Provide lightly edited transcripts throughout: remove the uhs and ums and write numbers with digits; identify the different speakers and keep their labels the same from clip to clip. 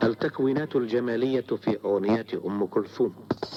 Speaker 1: التكوينات الجمالية في أغنية أم كلثوم.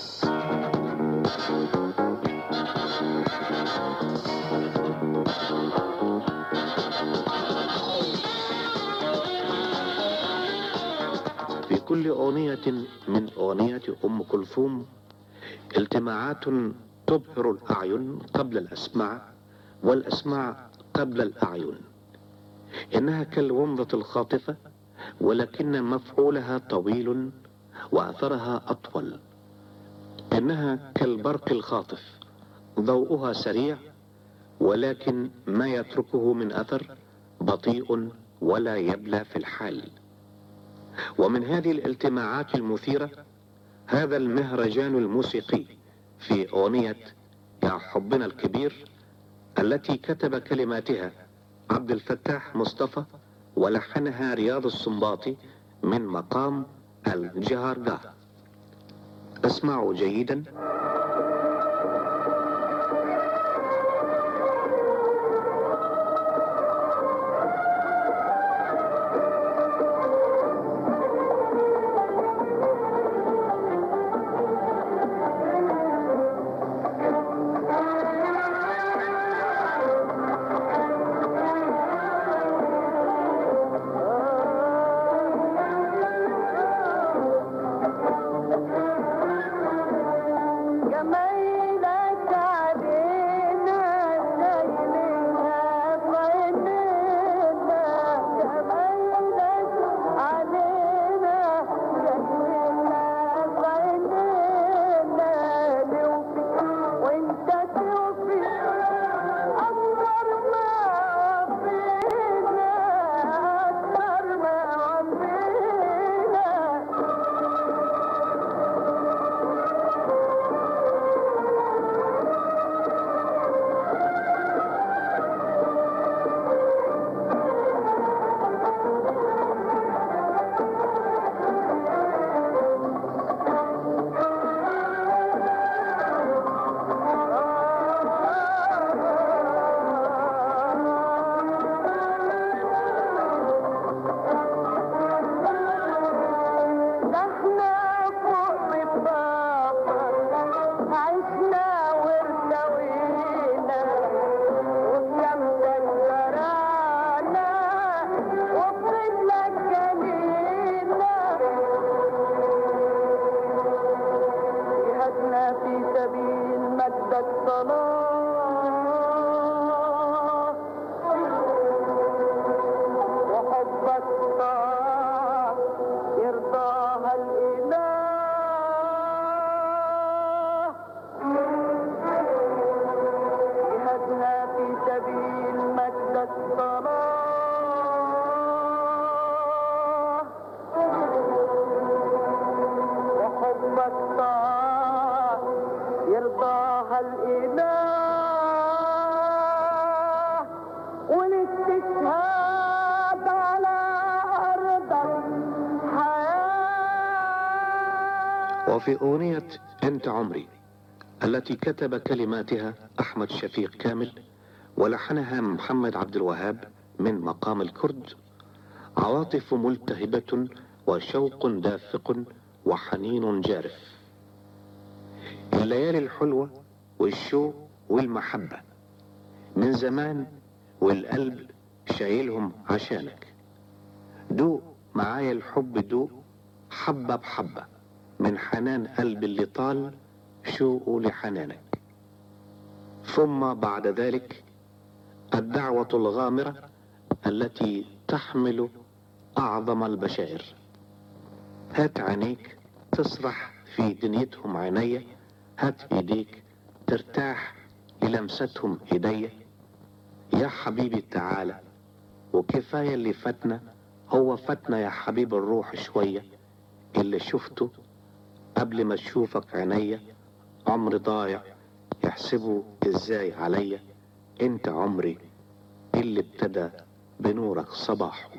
Speaker 1: في كل أغنية من أغنية أم كلثوم التماعات تبهر الأعين قبل الأسماع، والأسماع قبل الأعين. إنها كالومضة الخاطفة، ولكن مفعولها طويل وأثرها أطول. إنها كالبرق الخاطف، ضوءها سريع، ولكن ما يتركه من أثر بطيء ولا يبلى في الحال. ومن هذه الالتماعات المثيرة هذا المهرجان الموسيقي في أغنية يا حبنا الكبير، التي كتب كلماتها عبد الفتاح مصطفى ولحنها رياض السنباطي من مقام الجهرجاه. اسمعوا جيدا. وفي أغنية أنت عمري التي كتب كلماتها أحمد شفيق كامل ولحنها محمد عبد الوهاب من مقام الكرد، عواطف ملتهبة وشوق دافق وحنين جارف. الليالي الحلوة والشوق والمحبة من زمان والقلب شايلهم عشانك. دوق معايا الحب، دوق حبة بحبة من حنان قلبي اللي طال شوقه لحنانك. ثم بعد ذلك الدعوة الغامرة التي تحمل أعظم البشائر. هات عينيك تسرح في دنيتهم عينيا، هات ايديك ترتاح للمستهم ايديا. يا حبيبي تعالى، وكفاية اللي فاتنا هو فاتنا يا حبيب الروح شوية. اللي شفته قبل ما تشوفك عينيا عمر ضايع يحسبه ازاي عليا. انت عمري اللي ابتدى بنورك صباح.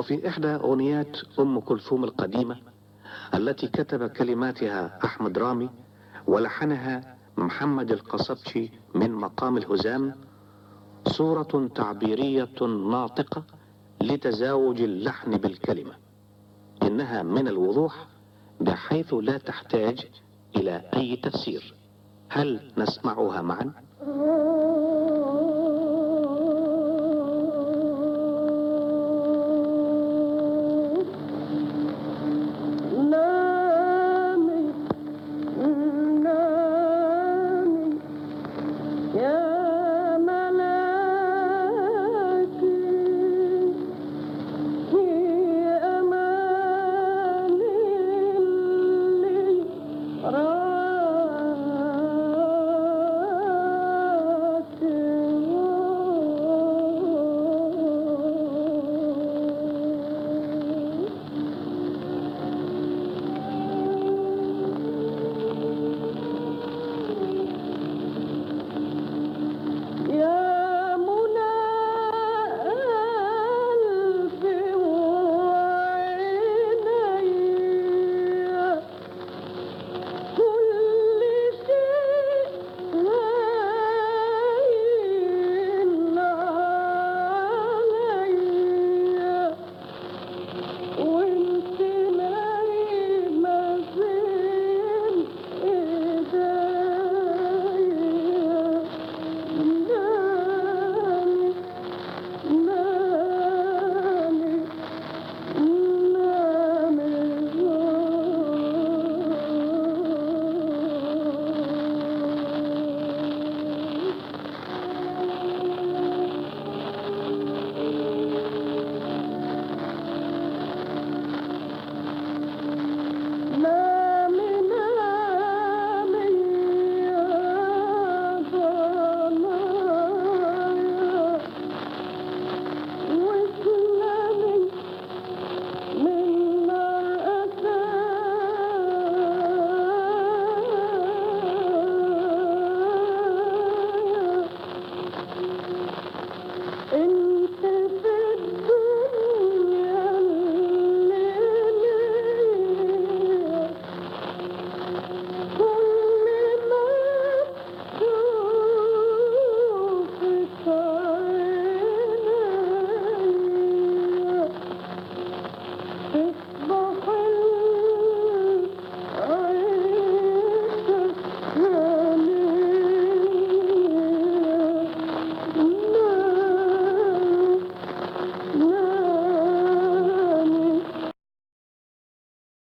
Speaker 1: وفي إحدى أغنيات أم كلثوم القديمة التي كتب كلماتها أحمد رامي ولحنها محمد القصبجي من مقام الهزام، صورة تعبيرية ناطقة لتزاوج اللحن بالكلمة، إنها من الوضوح بحيث لا تحتاج إلى أي تفسير. هل نسمعها معا؟